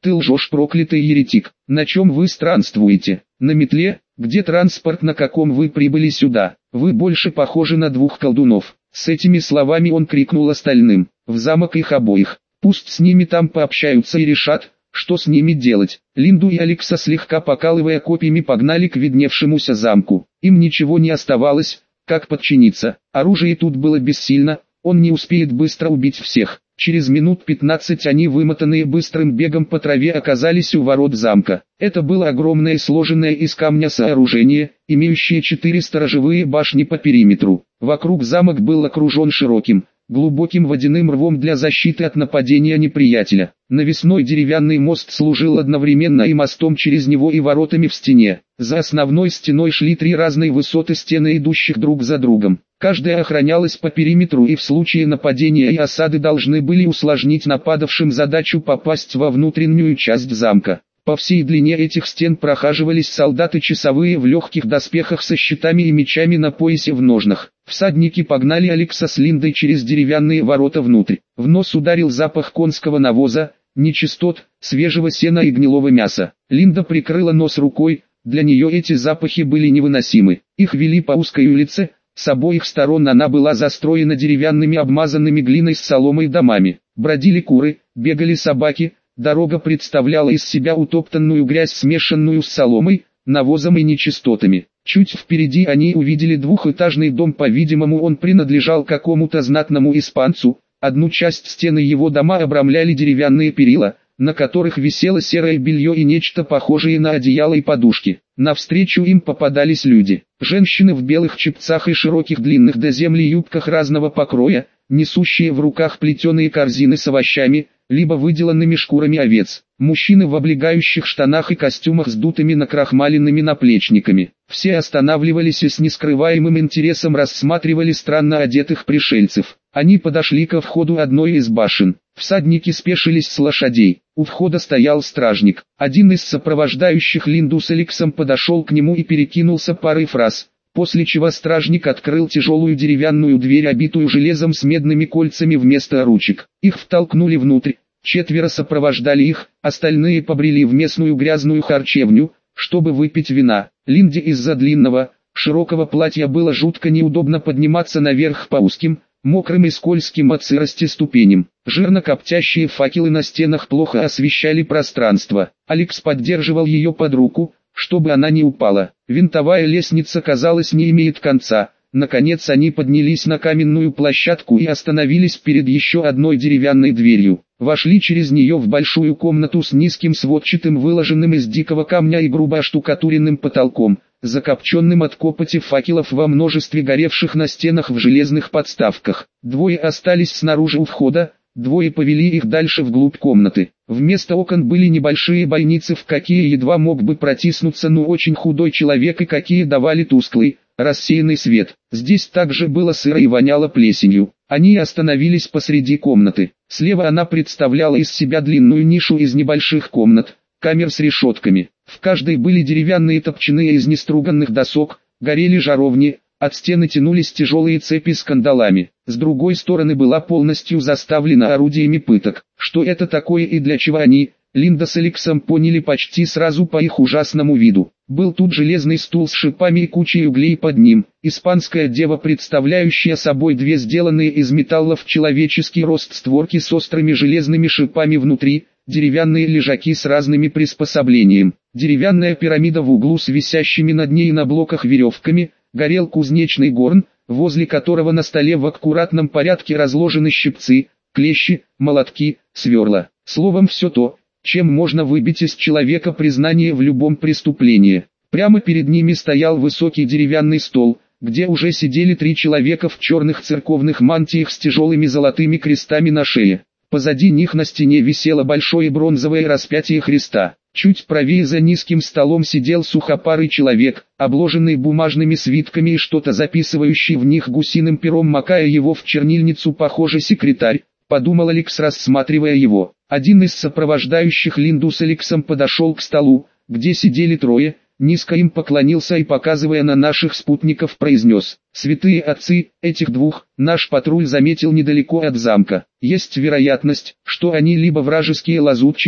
Ты лжешь, проклятый еретик. На чем вы странствуете? На метле? Где транспорт, на каком вы прибыли сюда? Вы больше похожи на двух колдунов. С этими словами он крикнул остальным: в замок их обоих. Пусть с ними там пообщаются и решат, что с ними делать. Линду и Алекса, слегка покалывая копьями, погнали к видневшемуся замку. Им ничего не оставалось, как подчиниться. Оружие тут было бессильно, он не успеет быстро убить всех. Через минут пятнадцать они, вымотанные быстрым бегом по траве, оказались у ворот замка. Это было огромное сложенное из камня сооружение, имеющее четыре сторожевые башни по периметру. Вокруг замок был окружен широким, глубоким водяным рвом для защиты от нападения неприятеля. Навесной деревянный мост служил одновременно и мостом через него, и воротами в стене. За основной стеной шли три разные высоты стены, идущих друг за другом. Каждая охранялась по периметру, и в случае нападения и осады должны были усложнить нападавшим задачу попасть во внутреннюю часть замка. По всей длине этих стен прохаживались солдаты часовые в легких доспехах со щитами и мечами на поясе в ножнах. Всадники погнали Алекса с Линдой через деревянные ворота внутрь. В нос ударил запах конского навоза, нечистот, свежего сена и гнилого мяса. Линда прикрыла нос рукой, для нее эти запахи были невыносимы. Их вели по узкой улице, с обоих сторон она была застроена деревянными, обмазанными глиной с соломой домами. Бродили куры, бегали собаки. Дорога представляла из себя утоптанную грязь, смешанную с соломой, навозом и нечистотами. Чуть впереди они увидели двухэтажный дом, по-видимому он принадлежал какому-то знатному испанцу. Одну часть стены его дома обрамляли деревянные перила, на которых висело серое белье и нечто похожее на одеяло и подушки. Навстречу им попадались люди, женщины в белых чепцах и широких длинных до земли юбках разного покроя, несущие в руках плетеные корзины с овощами, либо выделанными шкурами овец. Мужчины в облегающих штанах и костюмах с дутыми накрахмаленными наплечниками. Все останавливались и с нескрываемым интересом рассматривали странно одетых пришельцев. Они подошли ко входу одной из башен. Всадники спешились с лошадей. У входа стоял стражник. Один из сопровождающих Линду с Алексом подошел к нему и перекинулся парой фраз, после чего стражник открыл тяжелую деревянную дверь, обитую железом с медными кольцами вместо ручек. Их втолкнули внутрь. Четверо сопровождали их, остальные побрели в местную грязную харчевню, чтобы выпить вина. Линде из-за длинного, широкого платья было жутко неудобно подниматься наверх по узким, мокрым и скользким от сырости ступеням. Жирно коптящие факелы на стенах плохо освещали пространство. Алекс поддерживал ее под руку, чтобы она не упала. Винтовая лестница, казалось, не имеет конца. Наконец они поднялись на каменную площадку и остановились перед еще одной деревянной дверью. Вошли через нее в большую комнату с низким сводчатым, выложенным из дикого камня и грубо оштукатуренным потолком, закопченным от копоти факелов во множестве горевших на стенах в железных подставках. Двое остались снаружи у входа, двое повели их дальше вглубь комнаты. Вместо окон были небольшие бойницы, в какие едва мог бы протиснуться ну очень худой человек, и какие давали тусклый, рассеянный свет. Здесь также было сыро и воняло плесенью. Они остановились посреди комнаты. Слева она представляла из себя длинную нишу из небольших комнат, камер с решетками. В каждой были деревянные топчаные из неструганных досок, горели жаровни, от стены тянулись тяжелые цепи с кандалами. С другой стороны была полностью заставлена орудиями пыток. Что это такое и для чего они, Линда с Алексом поняли почти сразу по их ужасному виду. Был тут железный стул с шипами и кучей углей под ним, испанская дева, представляющая собой две сделанные из металла в человеческий рост створки с острыми железными шипами внутри, деревянные лежаки с разными приспособлениями, деревянная пирамида в углу с висящими над ней на блоках веревками, горел кузнечный горн, возле которого на столе в аккуратном порядке разложены щипцы, клещи, молотки, сверла. Словом, все то, чем можно выбить из человека признание в любом преступлении. Прямо перед ними стоял высокий деревянный стол, где уже сидели три человека в черных церковных мантиях с тяжелыми золотыми крестами на шее. Позади них на стене висело большое бронзовое распятие Христа. Чуть правее за низким столом сидел сухопарый человек, обложенный бумажными свитками и что-то записывающий в них гусиным пером, макая его в чернильницу, похоже, секретарь, подумал Алекс, рассматривая его. Один из сопровождающих Линду с Алексом подошел к столу, где сидели трое, низко им поклонился и, показывая на наших спутников, произнес: «Святые отцы, этих двух наш патруль заметил недалеко от замка. Есть вероятность, что они либо вражеские лазутчики,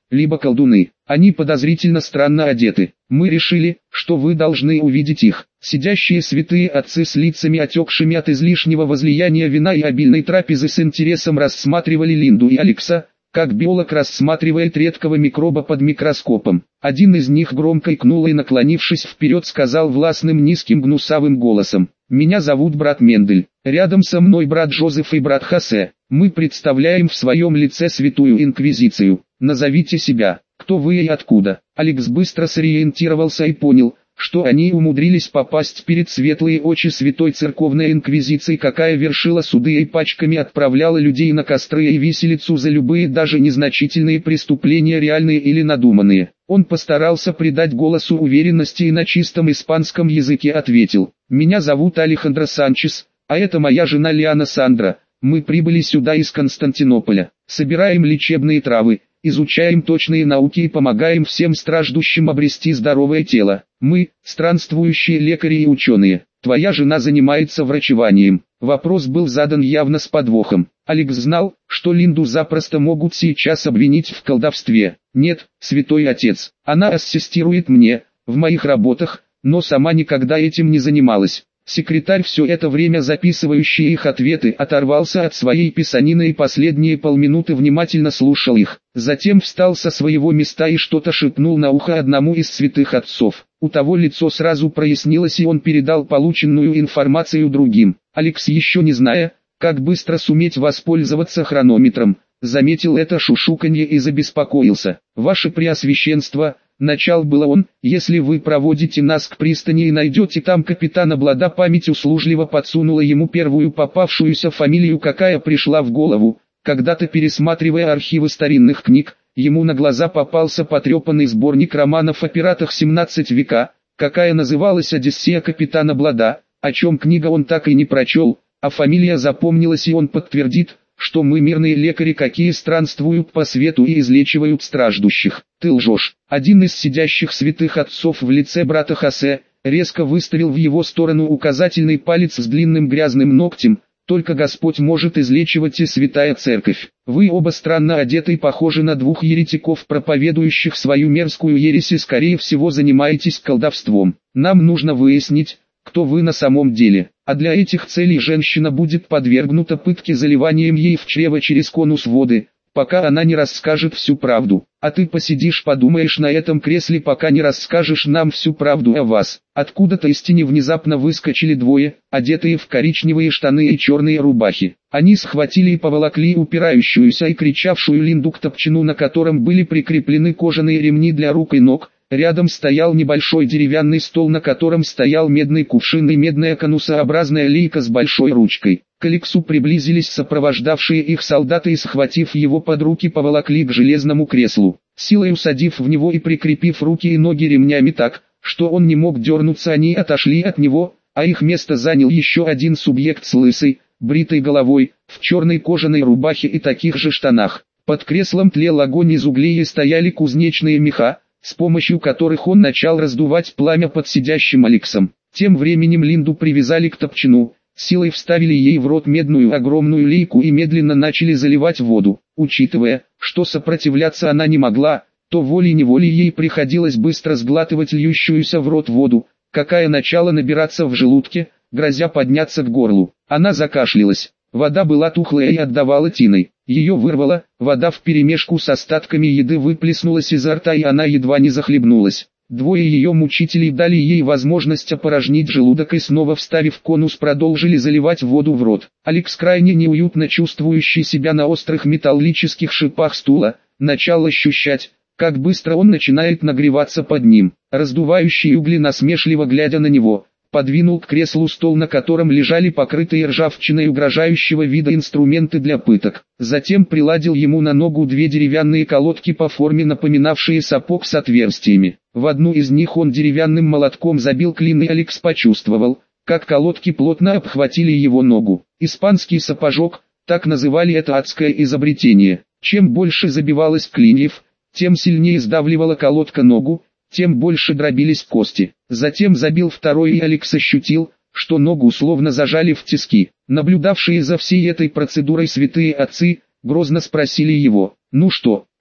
либо колдуны. Они подозрительно странно одеты. Мы решили, что вы должны увидеть их. Сидящие святые отцы с лицами отекшими от излишнего возлияния вина и обильной трапезы с интересом рассматривали Линду и Алекса, как биолог рассматривает редкого микроба под микроскопом. Один из них громко икнул и, наклонившись вперед, сказал властным низким гнусавым голосом: «Меня зовут брат Мендель. Рядом со мной брат Жозеф и брат Хосе. Мы представляем в своем лице святую инквизицию. Назовите себя, кто вы и откуда». Алекс быстро сориентировался и понял, что они умудрились попасть перед светлые очи святой церковной инквизиции, какая вершила суды и пачками отправляла людей на костры и виселицу за любые, даже незначительные преступления, реальные или надуманные. Он постарался придать голосу уверенности и на чистом испанском языке ответил: «Меня зовут Алехандро Санчес, а это моя жена Лиана Сандра. Мы прибыли сюда из Константинополя, собираем лечебные травы, изучаем точные науки и помогаем всем страждущим обрести здоровое тело. Мы – странствующие лекари и ученые. Твоя жена занимается врачеванием». Вопрос был задан явно с подвохом. Алекс знал, что Линду запросто могут сейчас обвинить в колдовстве. «Нет, святой отец, она ассистирует мне, в моих работах, но сама никогда этим не занималась». Секретарь, все это время записывающий их ответы, оторвался от своей писанины и последние полминуты внимательно слушал их. Затем встал со своего места и что-то шепнул на ухо одному из святых отцов. У того лицо сразу прояснилось, и он передал полученную информацию другим. Алекс, еще не зная, как быстро суметь воспользоваться хронометром, заметил это шушуканье и забеспокоился. «Ваше Преосвященство», — начал было он, — «если вы проводите нас к пристани и найдете там капитана Блада». Память услужливо подсунула ему первую попавшуюся фамилию, какая пришла в голову. Когда-то, пересматривая архивы старинных книг, ему на глаза попался потрепанный сборник романов о пиратах семнадцатого века, какая называлась «Одиссея капитана Блада», о чем книга он так и не прочел, а фамилия запомнилась, и он подтвердит, что мы мирные лекари, какие странствуют по свету и излечивают страждущих. «Ты лжешь». Один из сидящих святых отцов в лице брата Хосе резко выставил в его сторону указательный палец с длинным грязным ногтем. «Только Господь может излечивать, и святая церковь. Вы оба странно одеты и похожи на двух еретиков, проповедующих свою мерзкую ересь, и скорее всего занимаетесь колдовством. Нам нужно выяснить, кто вы на самом деле, а для этих целей женщина будет подвергнута пытке заливанием ей в чрево через конус воды, пока она не расскажет всю правду. А ты посидишь, подумаешь на этом кресле, пока не расскажешь нам всю правду о вас». Откуда-то из тени внезапно выскочили двое, одетые в коричневые штаны и черные рубахи. Они схватили и поволокли упирающуюся и кричавшую Линду к топчину, на котором были прикреплены кожаные ремни для рук и ног. Рядом стоял небольшой деревянный стол, на котором стоял медный кувшин и медная конусообразная лейка с большой ручкой. К Алексу приблизились сопровождавшие их солдаты и, схватив его под руки, поволокли к железному креслу. Силой усадив в него и прикрепив руки и ноги ремнями так, что он не мог дернуться, они отошли от него, а их место занял еще один субъект с лысой, бритой головой, в черной кожаной рубахе и таких же штанах. Под креслом тлел огонь из углей и стояли кузнечные меха, с помощью которых он начал раздувать пламя под сидящим Алексом. Тем временем Линду привязали к топчину, силой вставили ей в рот медную огромную лейку и медленно начали заливать воду. Учитывая, что сопротивляться она не могла, то волей-неволей ей приходилось быстро сглатывать льющуюся в рот воду, какая начала набираться в желудке, грозя подняться к горлу. Она закашлялась. Вода была тухлая и отдавала тиной. Ее вырвало, вода вперемешку с остатками еды выплеснулась изо рта, и она едва не захлебнулась. Двое ее мучителей дали ей возможность опорожнить желудок и, снова вставив конус, продолжили заливать воду в рот. Алекс, крайне неуютно чувствующий себя на острых металлических шипах стула, начал ощущать, как быстро он начинает нагреваться под ним. Раздувающий угли, насмешливо глядя на него, подвинул к креслу стол, на котором лежали покрытые ржавчиной угрожающего вида инструменты для пыток. Затем приладил ему на ногу две деревянные колодки по форме, напоминавшие сапог с отверстиями. В одну из них он деревянным молотком забил клин, и Алекс почувствовал, как колодки плотно обхватили его ногу. Испанский сапожок, так называли это адское изобретение. Чем больше забивалось клиньев, тем сильнее сдавливала колодка ногу, тем больше дробились кости. Затем забил второй, и Алекс ощутил, что ногу словно зажали в тиски. Наблюдавшие за всей этой процедурой святые отцы грозно спросили его: «Ну что,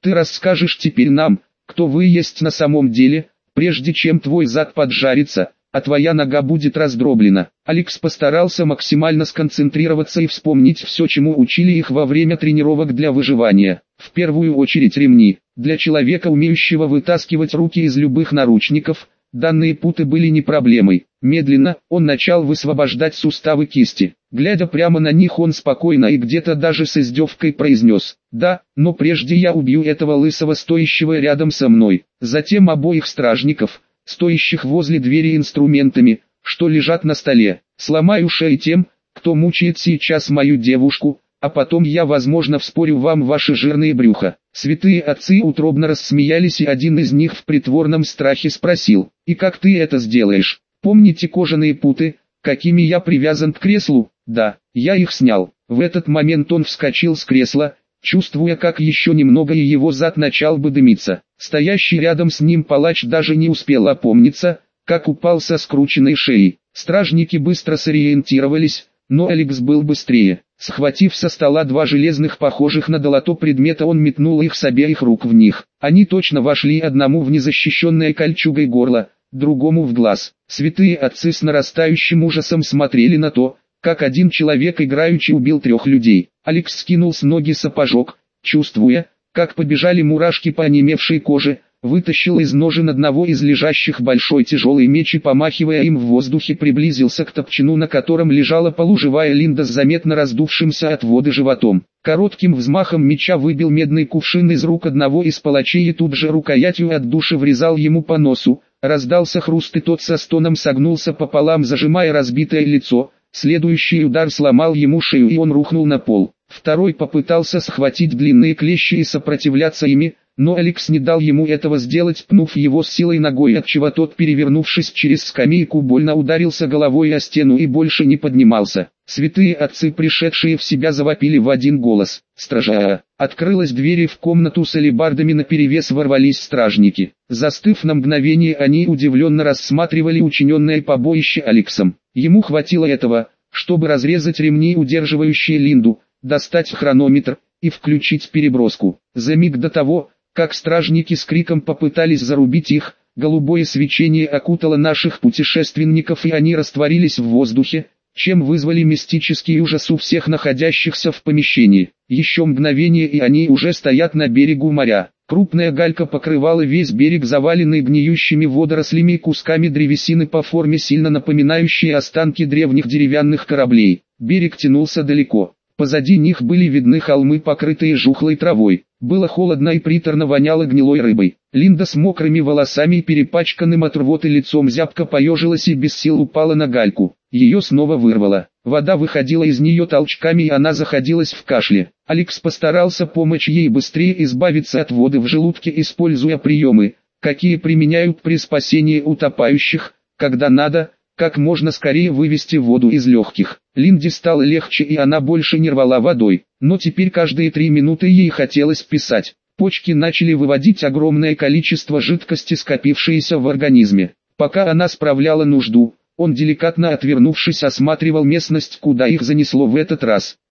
Ты расскажешь теперь нам, кто вы есть на самом деле, прежде чем твой зад поджарится, а твоя нога будет раздроблена. Алекс постарался максимально сконцентрироваться и вспомнить все, чему учили их во время тренировок для выживания. В первую очередь ремни. Для человека, умеющего вытаскивать руки из любых наручников, данные путы были не проблемой. Медленно, он начал высвобождать суставы кисти. Глядя прямо на них, он спокойно и где-то даже с издевкой произнес: «Да, но прежде я убью этого лысого, стоящего рядом со мной, затем обоих стражников, стоящих возле двери инструментами, что лежат на столе, сломаю шеи тем, кто мучает сейчас мою девушку, а потом я, возможно, вспорю вам ваши жирные брюха». Святые отцы утробно рассмеялись, и один из них в притворном страхе спросил: «И как ты это сделаешь? Помните кожаные путы, какими я привязан к креслу?» «Да, я их снял». В этот момент он вскочил с кресла, чувствуя, как еще немного и его зад начал бы дымиться. Стоящий рядом с ним палач даже не успел опомниться, как упал со скрученной шеей. Стражники быстро сориентировались, но Алекс был быстрее. Схватив со стола два железных, похожих на долото предмета, он метнул их с обеих рук в них. Они точно вошли, одному в незащищенное кольчугой горло, другому в глаз. Святые отцы с нарастающим ужасом смотрели на то, как один человек играючи убил трех людей. Алекс скинул с ноги сапожок, чувствуя, как побежали мурашки по онемевшей коже, вытащил из ножен одного из лежащих большой тяжелый меч и, помахивая им в воздухе, приблизился к топчину, на котором лежала полуживая Линда с заметно раздувшимся от воды животом. Коротким взмахом меча выбил медный кувшин из рук одного из палачей и тут же рукоятью от души врезал ему по носу. Раздался хруст, и тот со стоном согнулся пополам, зажимая разбитое лицо. Следующий удар сломал ему шею, и он рухнул на пол. Второй попытался схватить длинные клещи и сопротивляться ими, но Алекс не дал ему этого сделать, пнув его с силой ногой, отчего тот, перевернувшись через скамейку, больно ударился головой о стену и больше не поднимался. Святые отцы, пришедшие в себя, завопили в один голос: «Стража!» Открылась дверь, и в комнату с алебардами наперевес ворвались стражники. Застыв на мгновение, они удивленно рассматривали учиненное побоище Алексом. Ему хватило этого, чтобы разрезать ремни, удерживающие Линду, достать хронометр и включить переброску. За миг до того, как стражники с криком попытались зарубить их, голубое свечение окутало наших путешественников, и они растворились в воздухе, чем вызвали мистический ужас у всех находящихся в помещении. Еще мгновение, и они уже стоят на берегу моря. Крупная галька покрывала весь берег, заваленный гниющими водорослями и кусками древесины по форме, сильно напоминающие останки древних деревянных кораблей. Берег тянулся далеко. Позади них были видны холмы, покрытые жухлой травой. Было холодно и приторно воняло гнилой рыбой. Линда с мокрыми волосами и перепачканным от рвоты лицом зябко поежилась и без сил упала на гальку. Ее снова вырвало. Вода выходила из нее толчками, и она заходилась в кашле. Алекс постарался помочь ей быстрее избавиться от воды в желудке, используя приемы, какие применяют при спасении утопающих, когда надо, как можно скорее вывести воду из легких. Линде стало легче, и она больше не рвала водой, но теперь каждые три минуты ей хотелось писать. Почки начали выводить огромное количество жидкости, скопившееся в организме. Пока она справляла нужду, он, деликатно отвернувшись, осматривал местность, куда их занесло в этот раз.